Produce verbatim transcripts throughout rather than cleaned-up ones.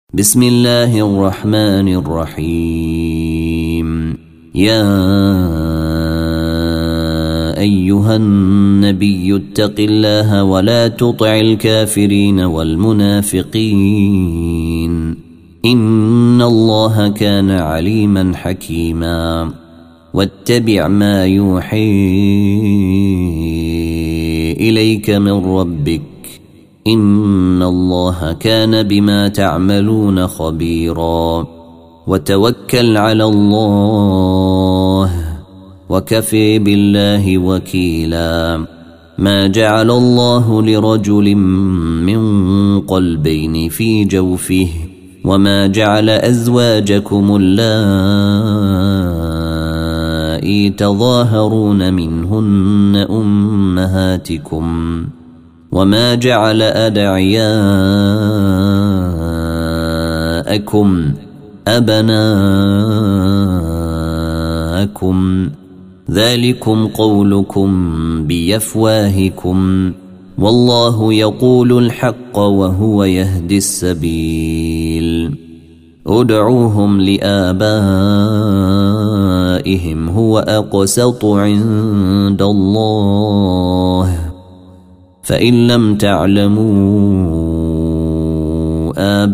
بسم الله الرحمن الرحيم. يا أيها النبي اتق الله ولا تطع الكافرين والمنافقين إن الله كان عليما حكيما. واتبع ما يوحي إليك من ربك إن الله كان بما تعملون خبيرا. وتوكل على الله وكفي بالله وكيلا. ما جعل الله لرجل من قلبين في جوفه وما جعل أزواجكم اللائي تظاهرون منهن أمهاتكم وما جعل أدعياءكم أبناءكم ذلكم قولكم بأفواهكم والله يقول الحق وهو يهدي السبيل. ادعوهم لآبائهم هو أقسط عند الله فإن لم تعلموا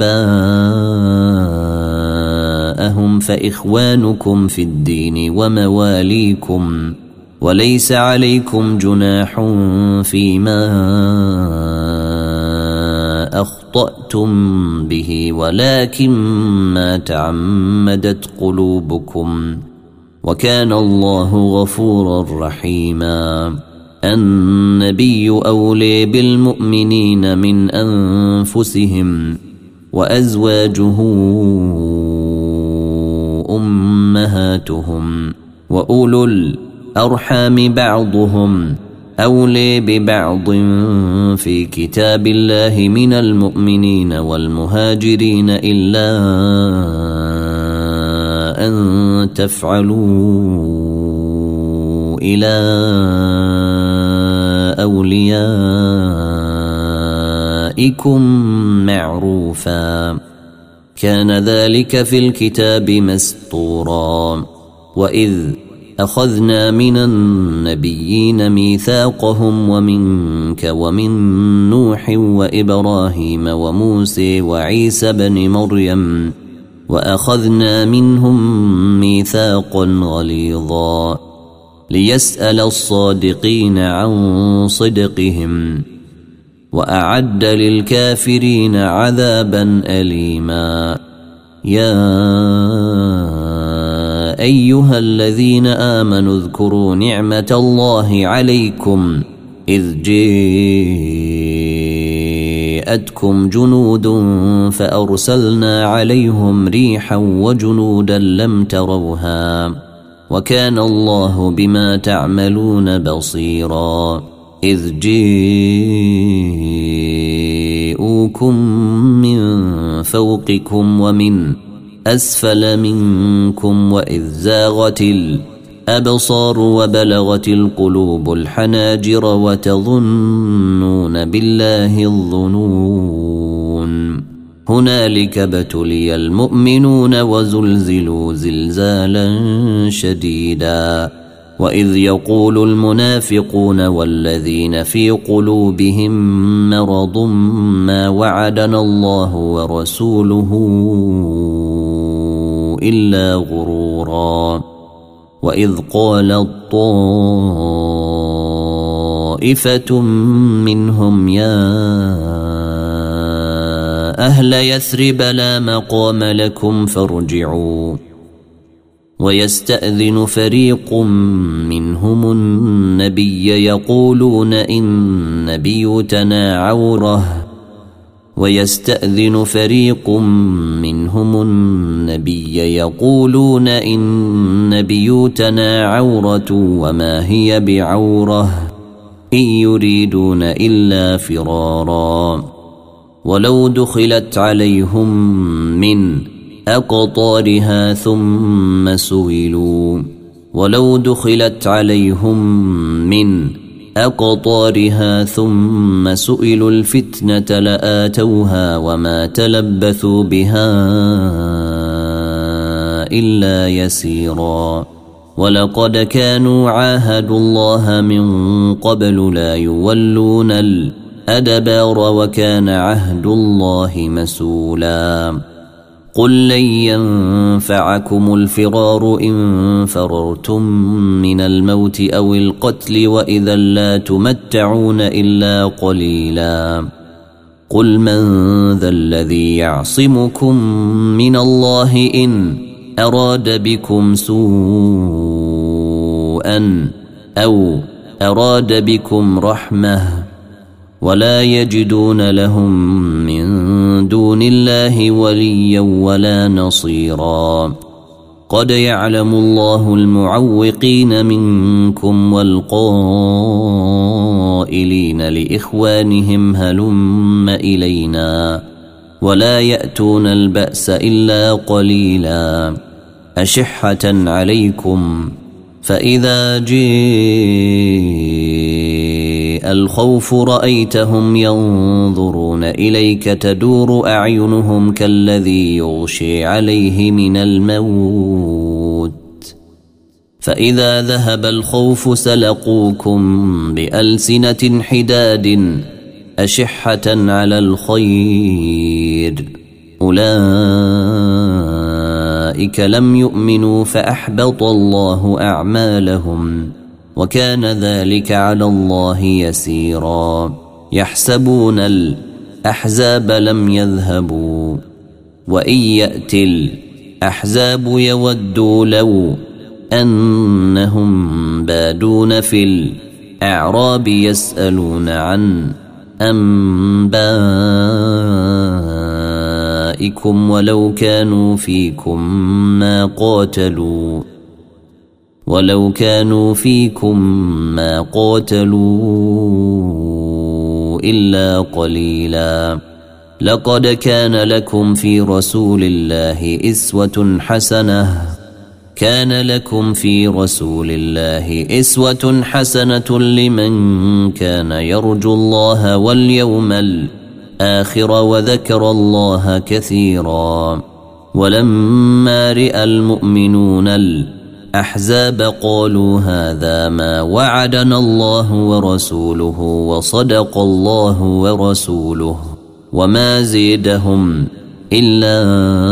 آباءهم فإخوانكم في الدين ومواليكم وليس عليكم جناح فيما أخطأتم به ولكن ما تعمدت قلوبكم وكان الله غفورا رحيما. النبي أولي بالمؤمنين من أنفسهم وأزواجه أمهاتهم وأولو الأرحام بعضهم أولي ببعض في كتاب الله من المؤمنين والمهاجرين إلا أن تفعلوا إلى أوليائكم معروفا كان ذلك في الكتاب مسطورا. وإذ أخذنا من النبيين ميثاقهم ومنك ومن نوح وإبراهيم وموسى وعيسى بن مريم وأخذنا منهم ميثاقا غليظا ليسأل الصادقين عن صدقهم وأعد للكافرين عذابا أليما. يا أيها الذين آمنوا اذكروا نعمة الله عليكم إذ جاءتكم جنود فأرسلنا عليهم ريحا وجنودا لم تروها وكان الله بما تعملون بصيرا. إذ جاءوكم من فوقكم ومن أسفل منكم وإذ زاغت الأبصار وبلغت القلوب الحناجر وتظنون بالله الظنون هنالك ابتلي المؤمنون وزلزلوا زلزالا شديدا. وإذ يقول المنافقون والذين في قلوبهم مرض ما وعدنا الله ورسوله إلا غرورا. وإذ قالت طائفة منهم يا أهل يثرب لا مقام لكم فارجعوا ويستأذن فريق منهم النبي يقولون إن بيوتنا عورة ويستأذن فريق منهم النبي يقولون إن بيوتنا عورة وما هي بعورة إن يريدون إلا فرارا. ولو دخلت عليهم من أقطارها ثم سئلوا ولو دخلت عليهم من أقطارها ثم سئلوا الفتنة لآتوها وما تلبثوا بها إلا يسيرا ولقد كانوا عاهدوا الله من قبل لا يولون الأدبار وكان عهد الله مسؤولا قل لن ينفعكم الفرار إن فررتم من الموت أو القتل وإذا لا تمتعون إلا قليلا قل من ذا الذي يعصمكم من الله إن أراد بكم سوءا أو أراد بكم رحمة ولا يجدون لهم من دون الله وليا ولا نصيرا قد يعلم الله المعوقين منكم والقائلين لإخوانهم هلم إلينا ولا يأتون البأس إلا قليلا أشحة عليكم فإذا جاء الخوف رأيتهم ينظرون إليك تدور أعينهم كالذي يغشي عليه من الموت فإذا ذهب الخوف سلقوكم بألسنة حداد أشحة على الخير أولئك لم يؤمنوا فأحبط الله أعمالهم وكان ذلك على الله يسيرا يحسبون الأحزاب لم يذهبوا وإن يأتي الأحزاب يودوا لو أنهم بادون في الأعراب يسألون عن أنبائكم ولو كانوا فيكم ما قاتلوا ولو كانوا فيكم ما قاتلوا إلا قليلا لقد كان لكم في رسول الله إسوة حسنة كان لكم في رسول الله إسوة حسنة لمن كان يرجو الله واليوم الآخر وذكر الله كثيرا ولما رأى المؤمنون الأحزاب قالوا هذا ما وعدنا الله ورسوله وصدق الله ورسوله وما زيدهم إلا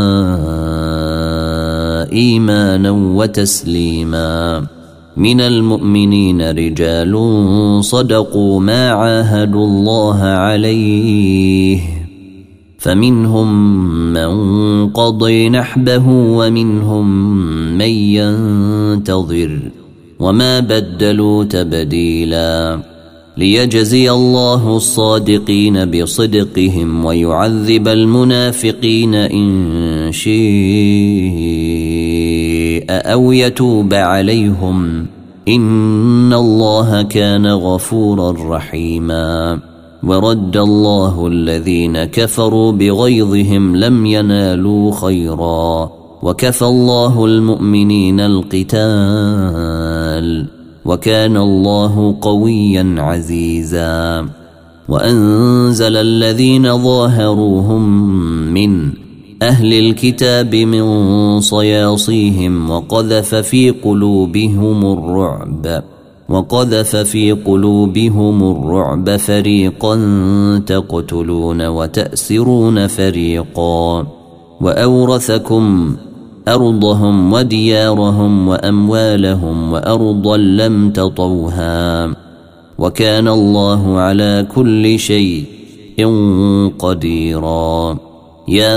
إيمانا وتسليما من المؤمنين رجال صدقوا ما عاهدوا الله عليه فمنهم من قضي نحبه ومنهم من ينتظر وما بدلوا تبديلا ليجزي الله الصادقين بصدقهم ويعذب المنافقين إن شاء أو يتوب عليهم إن الله كان غفورا رحيما ورد الله الذين كفروا بغيظهم لم ينالوا خيرا وكفى الله المؤمنين القتال وكان الله قويا عزيزا وأنزل الذين ظاهروهم من أهل الكتاب من صياصيهم وقذف في قلوبهم الرعب وقذف في قلوبهم الرعب فريقا تقتلون وتأسرون فريقا وأورثكم أرضهم وديارهم وأموالهم وأرضا لم تطوها وكان الله على كل شيء قديرا يا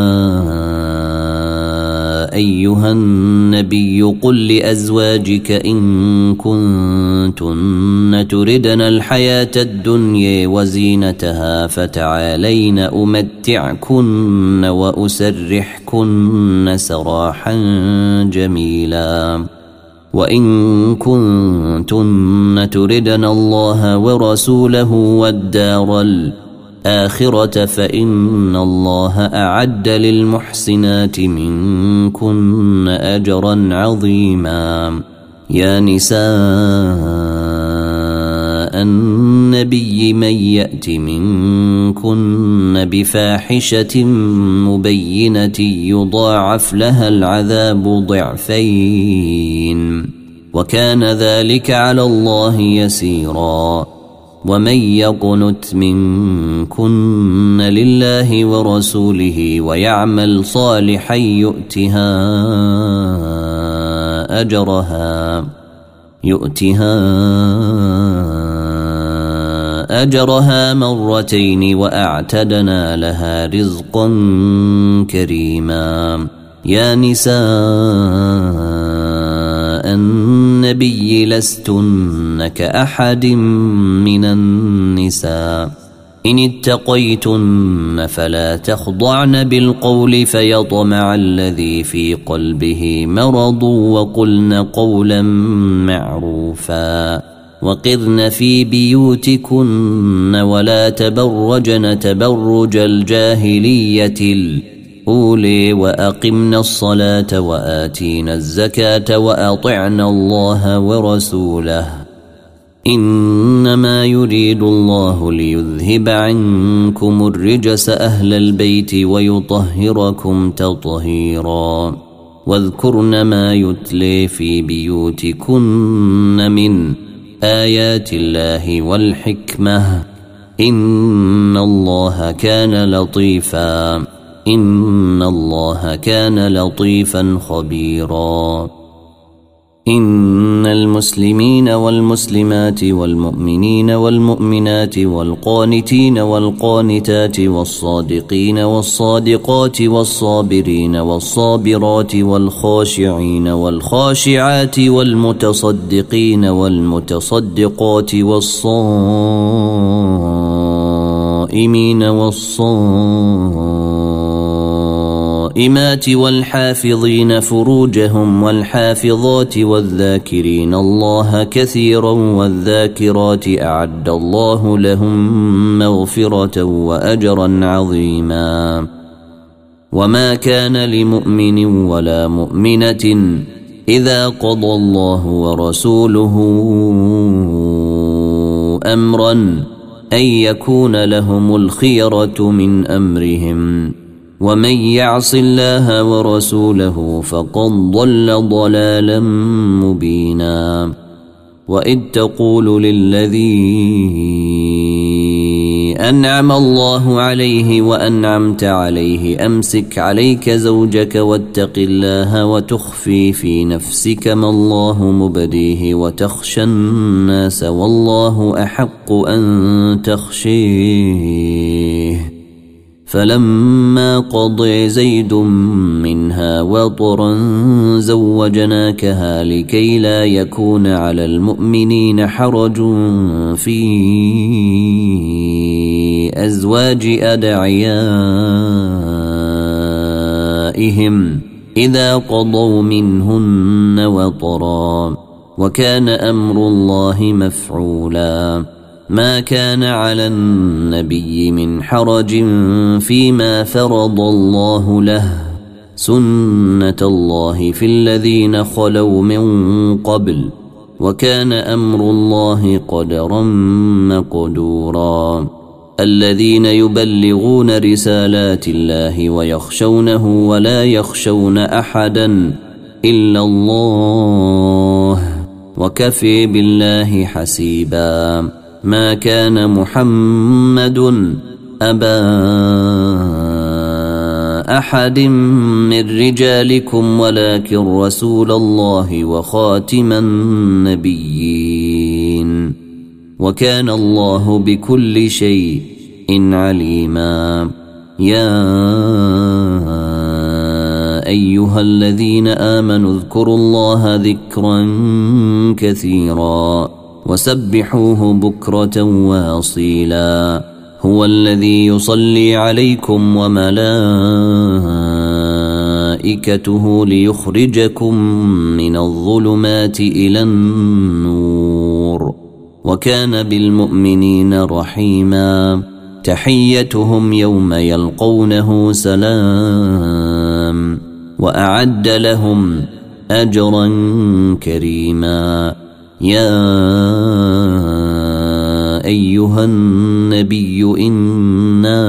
أيها النبي قل لأزواجك إن كنتن تردن الحياة الدنيا وزينتها فتعالين أمتعكن وأسرحكن سراحا جميلا وإن كنتن تردن الله ورسوله والدار الآخرة فإن الله أعد للمحسنات منكن أجرا عظيما يا نساء النبي من يأت منكن بفاحشة مبينة يضاعف لها العذاب ضعفين وكان ذلك على الله يسيرا ومن يقنت منكن لله ورسوله ويعمل صالحا يؤتها أجرها يؤتها أجرها مرتين وأعتدنا لها رزقا كريما يا نساء النبي لستن كأحد من النساء إن اتقيتن فلا تخضعن بالقول فيطمع الذي في قلبه مرض وقلن قولا معروفا وقرن في بيوتكن ولا تبرجن تبرج الجاهلية الأولى وأقمن الصلاة وآتينا الزكاة وأطعنا الله ورسوله إنما يريد الله ليذهب عنكم الرجس أهل البيت ويطهركم تطهيرا واذكرن ما يتلي في بيوتكن من آيات الله والحكمة إن الله كان لطيفا إن الله كان لطيفا خبيرا إن المسلمين والمسلمات والمؤمنين والمؤمنات والقانتين والقانتات والصادقين والصادقات والصابرين والصابرات والخاشعين والخاشعات والمتصدقين والمتصدقات والصائمين والصائمات والحافظين فروجهم والحافظات والذاكرين الله كثيرا والذاكرات أعد الله لهم مغفرة وأجرا عظيما وما كان لمؤمن ولا مؤمنة إذا قضى الله ورسوله أمرا أن يكون لهم الخيرة من أمرهم ومن يعص الله ورسوله فقد ضل ضلالا مبينا وإذ تقول للذي أنعم الله عليه وأنعمت عليه أمسك عليك زوجك واتق الله وتخفي في نفسك ما الله مبديه وتخشى الناس والله أحق أن تخشيه فلما قضى زيد منها وطرا زوجناكها لكي لا يكون على المؤمنين حرج في أزواج أدعيائهم إذا قضوا منهن وطرا وكان أمر الله مفعولا ما كان على النبي من حرج فيما فرض الله له سنة الله في الذين خلوا من قبل وكان أمر الله قدرا مقدورا الذين يبلغون رسالات الله ويخشونه ولا يخشون أحدا إلا الله وكفي بالله حسيبا ما كان محمد أبا أحد من رجالكم ولكن رسول الله وخاتم النبيين وكان الله بكل شيء عليما يا أيها الذين آمنوا اذكروا الله ذكرا كثيرا وسبحوه بكرة واصيلا هو الذي يصلي عليكم وملائكته ليخرجكم من الظلمات إلى النور وكان بالمؤمنين رحيما تحيتهم يوم يلقونه سلام وأعد لهم أجرا كريما يا أيها النبي إنا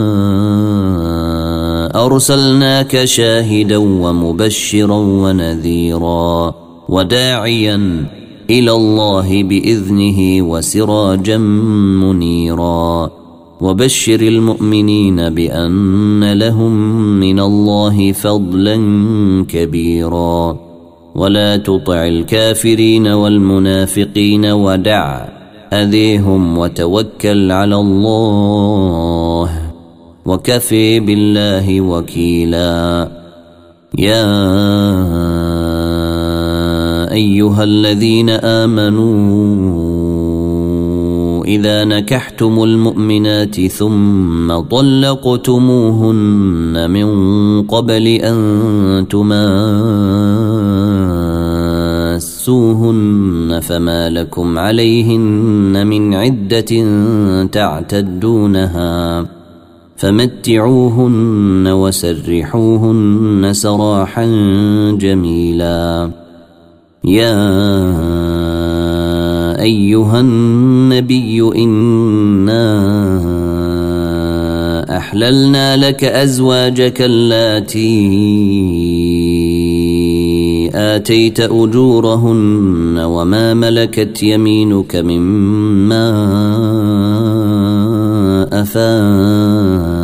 أرسلناك شاهدا ومبشرا ونذيرا وداعيا إلى الله بإذنه وسراجا منيرا وبشر المؤمنين بأن لهم من الله فضلا كبيرا ولا تطع الكافرين والمنافقين ودع أذيهم وتوكل على الله وكفي بالله وكيلا. يا أيها الذين آمنوا إذا نكحتم المؤمنات ثم طلقتموهن من قبل أن تماسوهن فما لكم عليهن من عدة تعتدونها فمتعوهن وسرحوهن سراحا جميلا. يا أيها النبي إنا أحللنا لك أزواجك اللاتي آتيت أجورهن وما ملكت يمينك مما أفاء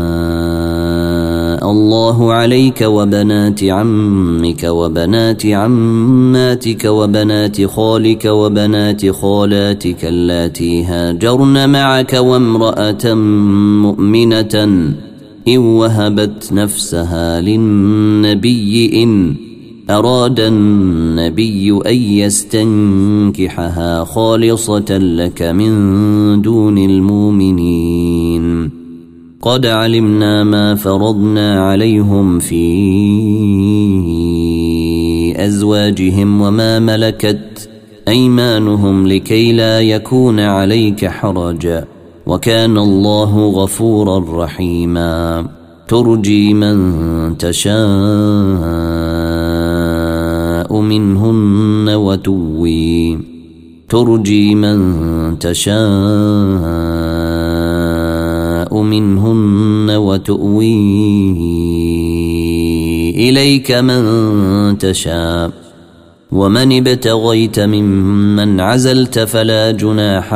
الله عليك وبنات عمك وبنات عماتك وبنات خالك وبنات خالاتك اللاتي هاجرن معك وامرأة مؤمنة إن وهبت نفسها للنبي إن أراد النبي أن يستنكحها خالصة لك من دون المؤمنين. قد علمنا ما فرضنا عليهم في أزواجهم وما ملكت أيمانهم لكي لا يكون عليك حرج وكان الله غفورا رحيما. ترجي من تشاء منهن وتوي ترجي من تشاء منهن وتؤوي إليك من تشاء ومن ابتغيت ممن عزلت فلا جناح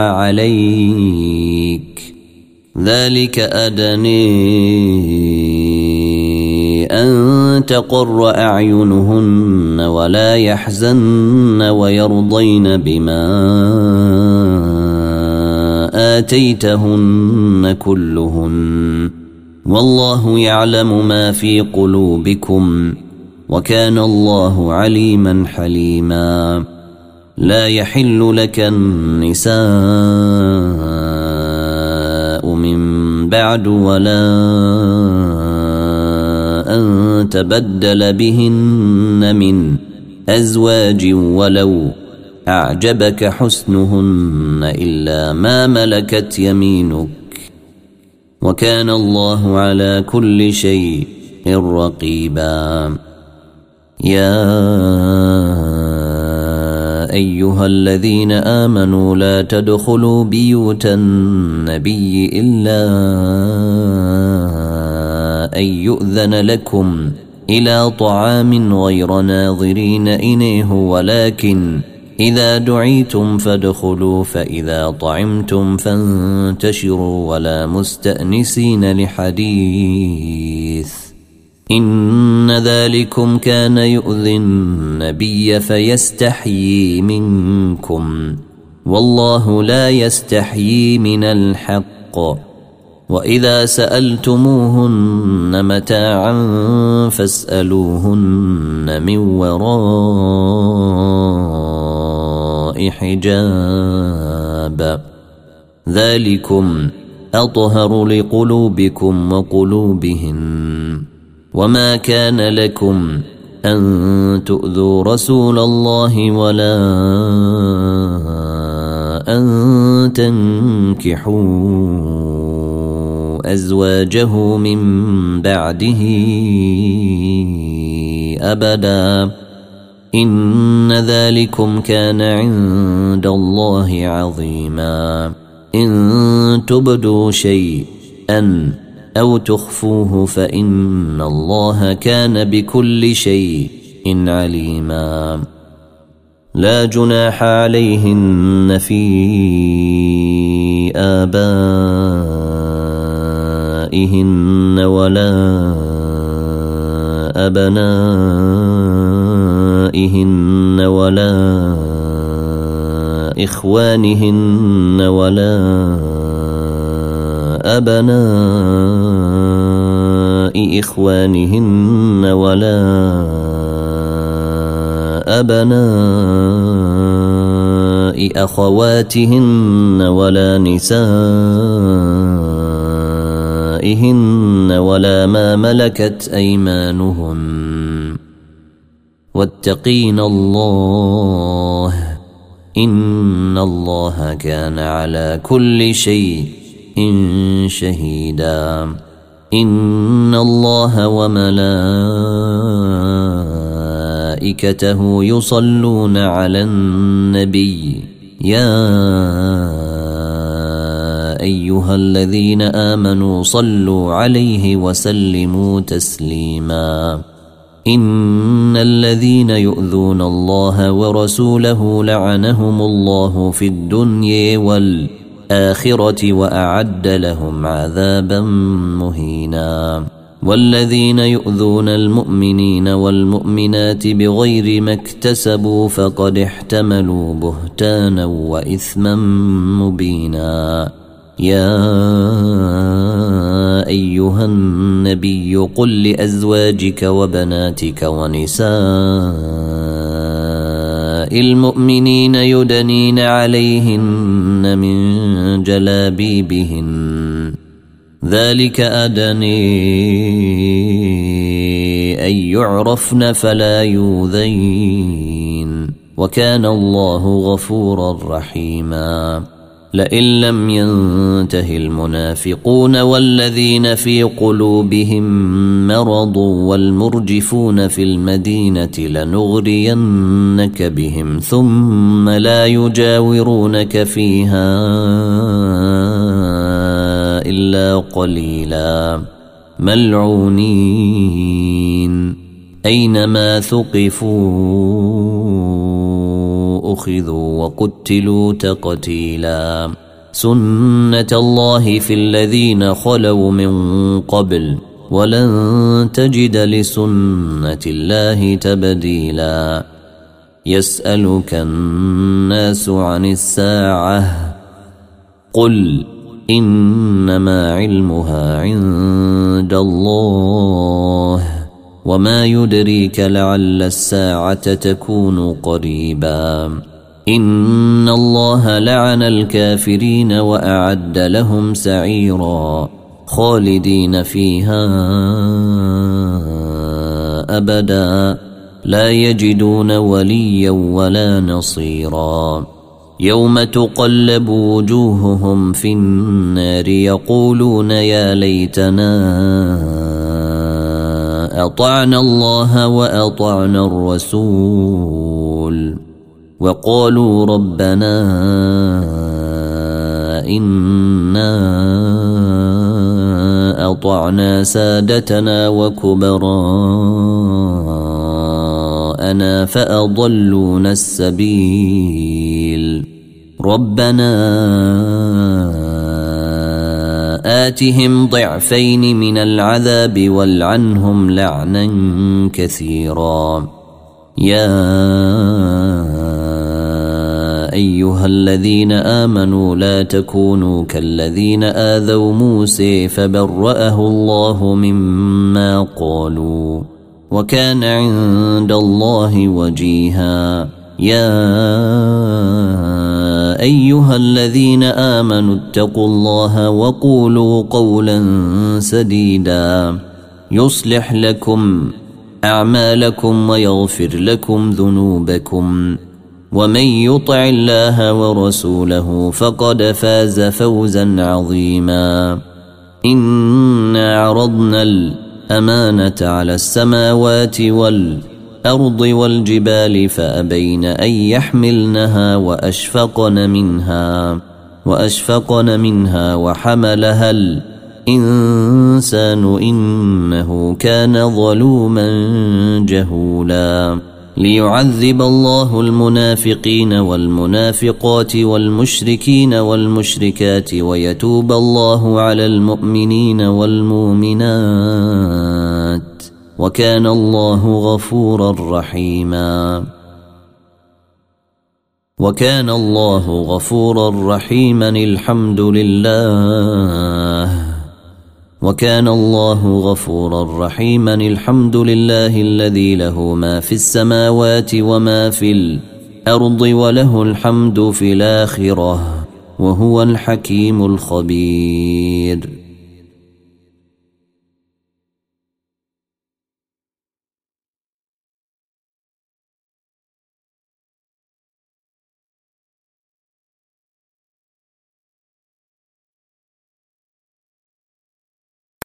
عليك ذلك أدني أن تقر أعينهن ولا يحزن ويرضين بما آتيتهن كلهن والله يعلم ما في قلوبكم وكان الله عليما حليما. لا يحل لك النساء من بعد ولا أن تبدل بهن من أزواج ولو أعجبك حسنهن إلا ما ملكت يمينك وكان الله على كل شيء رقيبا. يا أيها الذين آمنوا لا تدخلوا بيوت النبي إلا أن يؤذن لكم إلى طعام غير ناظرين إنيه ولكن إذا دعيتم فادخلوا فإذا طعمتم فانتشروا ولا مستأنسين لحديث إن ذلكم كان يؤذي النبي فيستحيي منكم والله لا يستحيي من الحق. وإذا سألتموهن متاعا فاسألوهن من وراء حجاب ذلكم أطهر لقلوبكم وقلوبهن. وما كان لكم أن تؤذوا رسول الله ولا أن تنكحوا أزواجه من بعده أبدا إن ذلكم كان عند الله عظيما. إن تبدوا شيئا أو تخفوه فإن الله كان بكل شيء عليما. لا جناح عليهن في آبائهن ولا أبنائهن ولا إخوانهن ولا أبناء إخوانهن ولا أبناء أخواتهن ولا نسائهن ولا ما ملكت أيمانهن واتقين الله إن الله كان على كل شيء شهيدا. إن الله وملائكته يصلون على النبي يا أيها الذين آمنوا صلوا عليه وسلموا تسليما. إن الذين يؤذون الله ورسوله لعنهم الله في الدنيا والآخرة وأعد لهم عذابا مهينا. والذين يؤذون المؤمنين والمؤمنات بغير ما اكتسبوا فقد احتملوا بهتانا وإثما مبينا. يا أيها النبي قل لأزواجك وبناتك ونساء المؤمنين يدنين عليهن من جلابيبهن ذلك أدني أن يعرفن فلا يؤذين وكان الله غفورا رحيما. لئن لم ينته المنافقون والذين في قلوبهم مرض والمرجفون في المدينة لنغرينك بهم ثم لا يجاورونك فيها إلا قليلا ملعونين أينما ثقفوا أخذوا وقتلوا تقتيلا. سنة الله في الذين خلوا من قبل ولن تجد لسنة الله تبديلا. يسألك الناس عن الساعة قل إنما علمها عند الله وما يدريك لعل الساعة تكون قريبا. إن الله لعن الكافرين وأعد لهم سعيرا خالدين فيها أبدا لا يجدون وليا ولا نصيرا. يوم تقلب وجوههم في النار يقولون يا ليتنا أطعنا الله وأطعنا الرسول وقالوا ربنا إنا أطعنا سادتنا وكبراءنا فأضلونا السبيل ربنا آتهم ضعفين من العذاب والعنهم لعنا كثيرا. يا أيها الذين آمنوا لا تكونوا كالذين آذوا موسى فبرأه الله مما قالوا وكان عند الله وجيها. يا أيها الذين آمنوا اتقوا الله وقولوا قولا سديدا يصلح لكم أعمالكم ويغفر لكم ذنوبكم ومن يطع الله ورسوله فقد فاز فوزا عظيما. إنا عرضنا الأمانة على السماوات والأرض والجبال فأبين أن يحملنها وأشفقن منها وأشفقن منها وحملها الإنسان إنه كان ظلوما جهولا ليعذب الله المنافقين والمنافقات والمشركين والمشركات ويتوب الله على المؤمنين والمؤمنات وكان الله غفورا رحيما وكان الله غفورا رحيما الحمد لله وكان الله غفورا رحيما الحمد لله الذي له ما في السماوات وما في الأرض وله الحمد في الآخرة وهو الحكيم الخبير.